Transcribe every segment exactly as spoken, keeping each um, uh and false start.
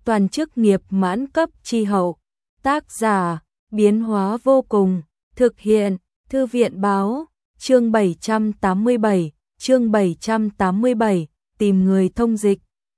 toàn chức nghiệp mãn cấp chi hậu. Tác giả, biến hóa vô cùng, thực hiện, Thư viện báo, chương bảy trăm tám mươi bảy, chương bảy trăm tám mươi bảy, tìm người thông dịch.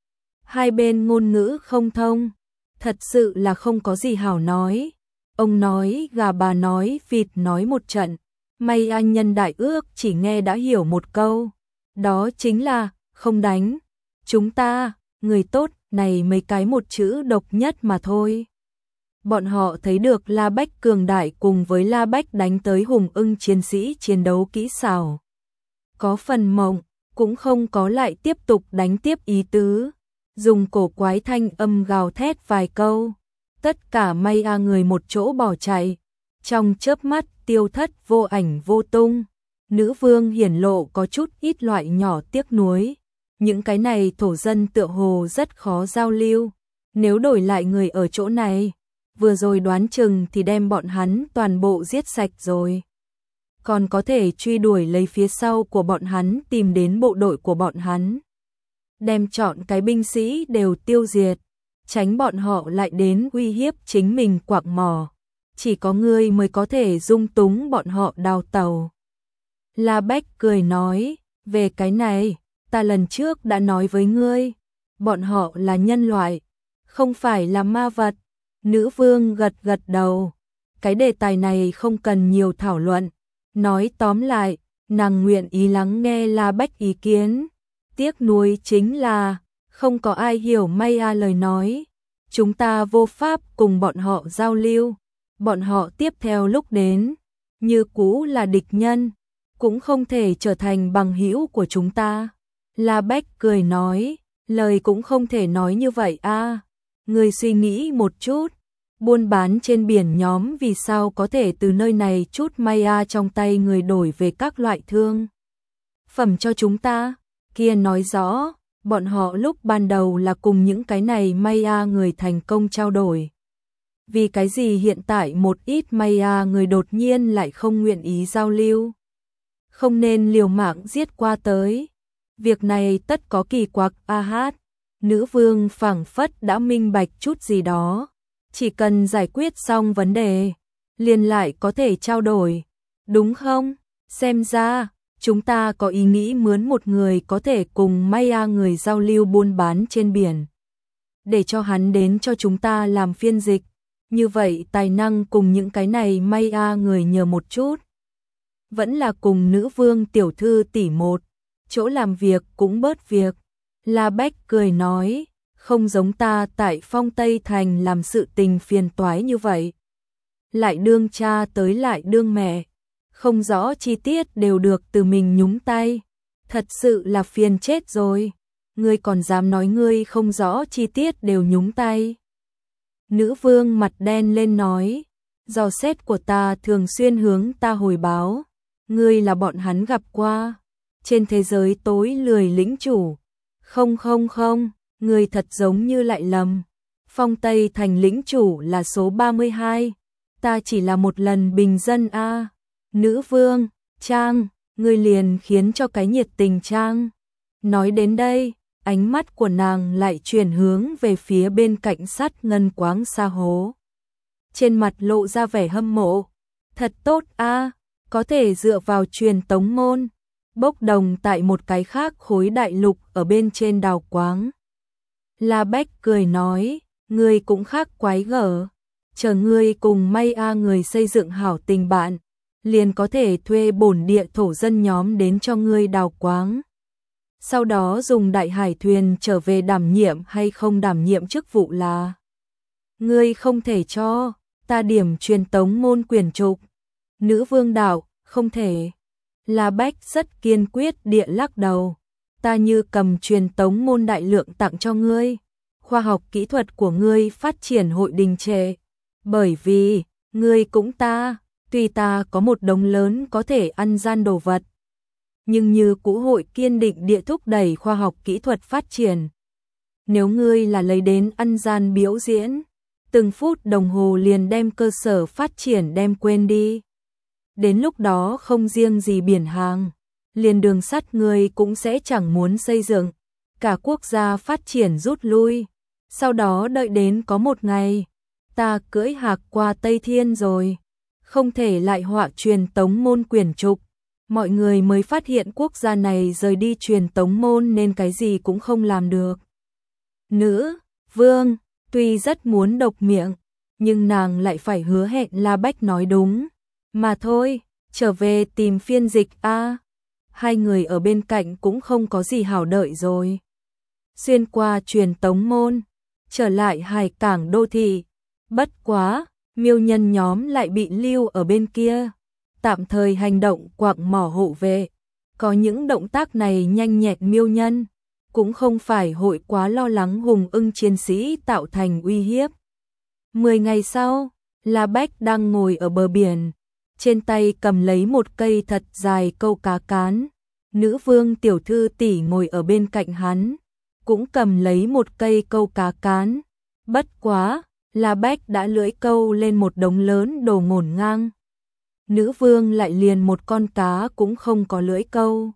Hai bên ngôn ngữ không thông, thật sự là không có gì hảo nói. Ông nói gà bà nói vịt nói một trận, may anh nhân đại ước chỉ nghe đã hiểu một câu. Đó chính là, không đánh. Chúng ta, người tốt, này mấy cái một chữ độc nhất mà thôi. Bọn họ thấy được La Bách cường đại cùng với La Bách đánh tới hùng ưng chiến sĩ chiến đấu kỹ xảo. Có phần mộng, cũng không có lại tiếp tục đánh tiếp ý tứ. Dùng cổ quái thanh âm gào thét vài câu. Tất cả may a người một chỗ bỏ chạy. Trong chớp mắt tiêu thất vô ảnh vô tung. Nữ vương hiển lộ có chút ít loại nhỏ tiếc nuối. Những cái này thổ dân tựa hồ rất khó giao lưu. Nếu đổi lại người ở chỗ này, vừa rồi đoán chừng thì đem bọn hắn toàn bộ giết sạch rồi. Còn có thể truy đuổi lấy phía sau của bọn hắn tìm đến bộ đội của bọn hắn. Đem chọn cái binh sĩ đều tiêu diệt, tránh bọn họ lại đến uy hiếp chính mình quạng mỏ. Chỉ có ngươi mới có thể dung túng bọn họ đào tàu. La Bách cười nói, về cái này, ta lần trước đã nói với ngươi, bọn họ là nhân loại, không phải là ma vật. Nữ vương gật gật đầu, cái đề tài này không cần nhiều thảo luận. Nói tóm lại, nàng nguyện ý lắng nghe La Bách ý kiến. Tiếc nuối chính là, không có ai hiểu Maya lời nói. Chúng ta vô pháp cùng bọn họ giao lưu. Bọn họ tiếp theo lúc đến, như cũ là địch nhân, cũng không thể trở thành bằng hữu của chúng ta. La Bách cười nói, lời cũng không thể nói như vậy a. Ngươi suy nghĩ một chút, buôn bán trên biển nhóm vì sao có thể từ nơi này chút Maya trong tay người đổi về các loại thương phẩm cho chúng ta, kia nói rõ, bọn họ lúc ban đầu là cùng những cái này Maya người thành công trao đổi. Vì cái gì hiện tại một ít Maya người đột nhiên lại không nguyện ý giao lưu? Không nên liều mạng giết qua tới. Việc này tất có kỳ quặc a hát. Nữ vương phảng phất đã minh bạch chút gì đó. Chỉ cần giải quyết xong vấn đề, liền lại có thể trao đổi. Đúng không? Xem ra, chúng ta có ý nghĩ mướn một người có thể cùng Maya người giao lưu buôn bán trên biển. Để cho hắn đến cho chúng ta làm phiên dịch. Như vậy tài năng cùng những cái này Maya người nhờ một chút. Vẫn là cùng nữ vương tiểu thư tỷ một, chỗ làm việc cũng bớt việc. La Bách cười nói, không giống ta tại Phong Tây Thành làm sự tình phiền toái như vậy. Lại đương cha tới lại đương mẹ, không rõ chi tiết đều được từ mình nhúng tay. Thật sự là phiền chết rồi. Ngươi còn dám nói ngươi không rõ chi tiết đều nhúng tay. Nữ vương mặt đen lên nói, dò xét của ta thường xuyên hướng ta hồi báo, ngươi là bọn hắn gặp qua, trên thế giới tối lười lĩnh chủ. Không không không, ngươi thật giống như lại lầm. Phong Tây Thành lĩnh chủ là số ba mươi hai, ta chỉ là một lần bình dân a. Nữ vương, Trang, ngươi liền khiến cho cái nhiệt tình Trang. Nói đến đây, ánh mắt của nàng lại chuyển hướng về phía bên cạnh sắt ngân quáng sa hố. Trên mặt lộ ra vẻ hâm mộ. Thật tốt a, có thể dựa vào truyền tống môn, bốc đồng tại một cái khác khối đại lục ở bên trên đào quáng. La Bách cười nói, ngươi cũng khác quái gở. Chờ ngươi cùng Maya người xây dựng hảo tình bạn, liền có thể thuê bổn địa thổ dân nhóm đến cho ngươi đào quáng. Sau đó dùng đại hải thuyền trở về đảm nhiệm hay không đảm nhiệm chức vụ là. Ngươi không thể cho ta điểm truyền tống môn quyền trục. Nữ vương đạo, không thể. La Bách rất kiên quyết địa lắc đầu. Ta như cầm truyền tống môn đại lượng tặng cho ngươi. Khoa học kỹ thuật của ngươi phát triển hội đình trệ. Bởi vì, ngươi cũng ta, tuy ta có một đống lớn có thể ăn gian đồ vật. Nhưng như cũ hội kiên định địa thúc đẩy khoa học kỹ thuật phát triển. Nếu ngươi là lấy đến ăn gian biểu diễn, từng phút đồng hồ liền đem cơ sở phát triển đem quên đi. Đến lúc đó không riêng gì biển hàng, liền đường sắt ngươi cũng sẽ chẳng muốn xây dựng. Cả quốc gia phát triển rút lui. Sau đó đợi đến có một ngày, ta cưỡi hạc qua Tây Thiên rồi, không thể lại họa truyền tống môn quyển trục. Mọi người mới phát hiện quốc gia này rời đi truyền tống môn nên cái gì cũng không làm được. Nữ vương tuy rất muốn độc miệng, nhưng nàng lại phải hứa hẹn La Bách nói đúng. Mà thôi, trở về tìm phiên dịch a. Hai người ở bên cạnh cũng không có gì hảo đợi rồi. Xuyên qua truyền tống môn, trở lại hải cảng đô thị. Bất quá, miêu nhân nhóm lại bị lưu ở bên kia, tạm thời hành động quạng mỏ hộ vệ. Có những động tác này nhanh nhẹn, miêu nhân cũng không phải hội quá lo lắng hùng ưng chiến sĩ tạo thành uy hiếp. Mười ngày sau, La Bách đang ngồi ở bờ biển, trên tay cầm lấy một cây thật dài câu cá cán. Nữ vương tiểu thư tỷ ngồi ở bên cạnh hắn, cũng cầm lấy một cây câu cá cán. Bất quá, La Bách đã lưỡi câu lên một đống lớn đồ ngổn ngang. Nữ vương lại liền một con cá cũng không có lưỡi câu.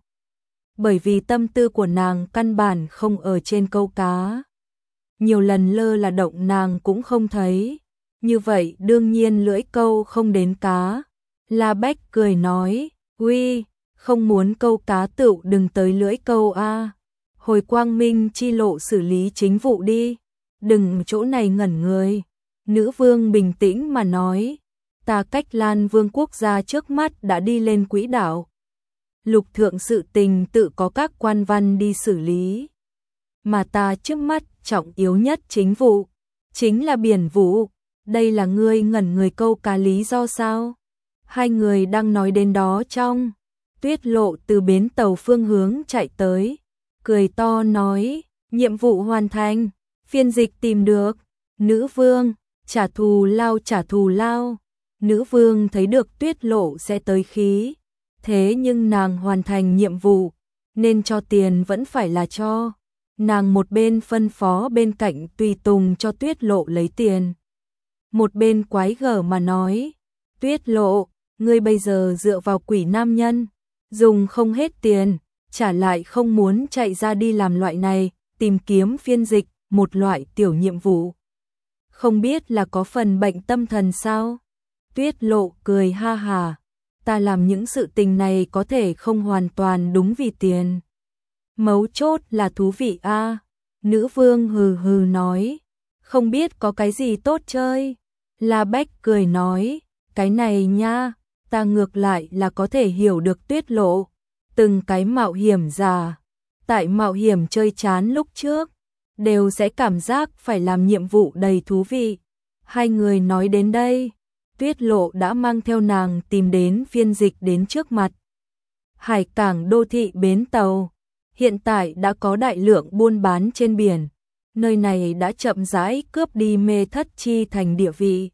Bởi vì tâm tư của nàng căn bản không ở trên câu cá. Nhiều lần lơ là động nàng cũng không thấy. Như vậy đương nhiên lưỡi câu không đến cá. La Bách cười nói, uy, không muốn câu cá tựu đừng tới lưỡi câu a. Hồi quang minh chi lộ xử lý chính vụ đi, đừng chỗ này ngẩn người. Nữ vương bình tĩnh mà nói, ta cách Lan Vương quốc gia trước mắt đã đi lên quỹ đạo. Lục thượng sự tình tự có các quan văn đi xử lý. Mà ta trước mắt trọng yếu nhất chính vụ, chính là biển vụ. Đây là ngươi ngẩn người câu cá lý do sao? Hai người đang nói đến đó trong, Tuyết Lộ từ bến tàu phương hướng chạy tới, cười to nói, nhiệm vụ hoàn thành, phiên dịch tìm được. Nữ vương, trả thù lao trả thù lao. Nữ vương thấy được Tuyết Lộ sẽ tới khí, thế nhưng nàng hoàn thành nhiệm vụ, nên cho tiền vẫn phải là cho. Nàng một bên phân phó bên cạnh tùy tùng cho Tuyết Lộ lấy tiền, một bên quái gở mà nói, Tuyết Lộ, ngươi bây giờ dựa vào quỷ nam nhân, dùng không hết tiền, trả lại không muốn chạy ra đi làm loại này, tìm kiếm phiên dịch, một loại tiểu nhiệm vụ. Không biết là có phần bệnh tâm thần sao? Tuyết Lộ cười ha hà, ta làm những sự tình này có thể không hoàn toàn đúng vì tiền. Mấu chốt là thú vị a. Nữ vương hừ hừ nói, không biết có cái gì tốt chơi. La Bách cười nói, cái này nha, ta ngược lại là có thể hiểu được Tuyết Lộ. Từng cái mạo hiểm giả, tại mạo hiểm chơi chán lúc trước, đều sẽ cảm giác phải làm nhiệm vụ đầy thú vị. Hai người nói đến đây, Tuyết Lộ đã mang theo nàng tìm đến phiên dịch đến trước mặt. Hải cảng đô thị bến tàu, hiện tại đã có đại lượng buôn bán trên biển. Nơi này đã chậm rãi cướp đi Mê Thất Chi thành địa vị,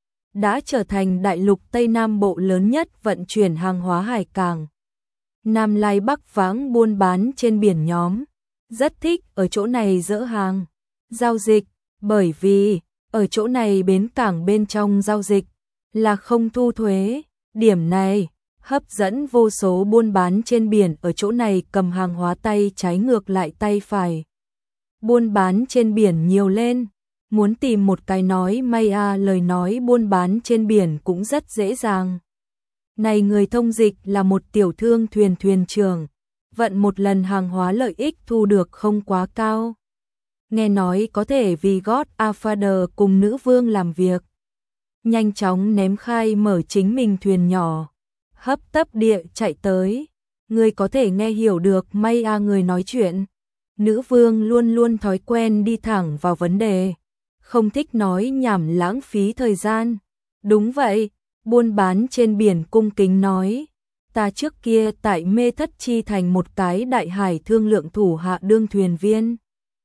đã trở thành đại lục Tây Nam Bộ lớn nhất vận chuyển hàng hóa hải cảng. Nam Lai Bắc Vãng buôn bán trên biển nhóm, rất thích ở chỗ này dỡ hàng, giao dịch, bởi vì ở chỗ này bến cảng bên trong giao dịch là không thu thuế. Điểm này hấp dẫn vô số buôn bán trên biển ở chỗ này cầm hàng hóa tay trái ngược lại tay phải. Buôn bán trên biển nhiều lên, muốn tìm một cái nói may à lời nói buôn bán trên biển cũng rất dễ dàng. Này người thông dịch là một tiểu thương thuyền thuyền trưởng, vận một lần hàng hóa lợi ích thu được không quá cao. Nghe nói có thể vì Godfather cùng nữ vương làm việc, nhanh chóng ném khai mở chính mình thuyền nhỏ, hấp tấp địa chạy tới. Người có thể nghe hiểu được may à người nói chuyện. Nữ vương luôn luôn thói quen đi thẳng vào vấn đề, không thích nói nhảm lãng phí thời gian. Đúng vậy, buôn bán trên biển cung kính nói, ta trước kia tại Mê Thất Chi thành một cái đại hải thương lượng thủ hạ đương thuyền viên,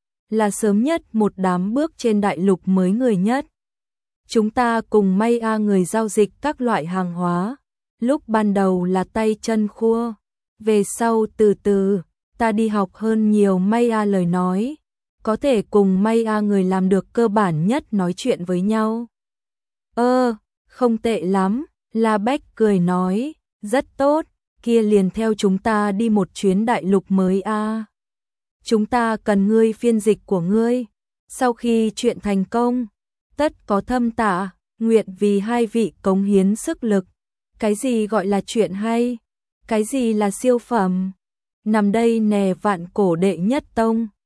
là sớm nhất một đám bước trên đại lục mới người nhất. Chúng ta cùng may a người giao dịch các loại hàng hóa, lúc ban đầu là tay chân khua, về sau từ từ ta đi học hơn nhiều may a lời nói, có thể cùng may a người làm được cơ bản nhất nói chuyện với nhau. Ơ, không tệ lắm, La Bách cười nói, rất tốt, kia liền theo chúng ta đi một chuyến đại lục mới a. Chúng ta cần ngươi phiên dịch của ngươi. Sau khi chuyện thành công, tất có thâm tạ, nguyện vì hai vị cống hiến sức lực. Cái gì gọi là chuyện hay? Cái gì là siêu phẩm? Nằm đây nè vạn cổ đệ nhất tông.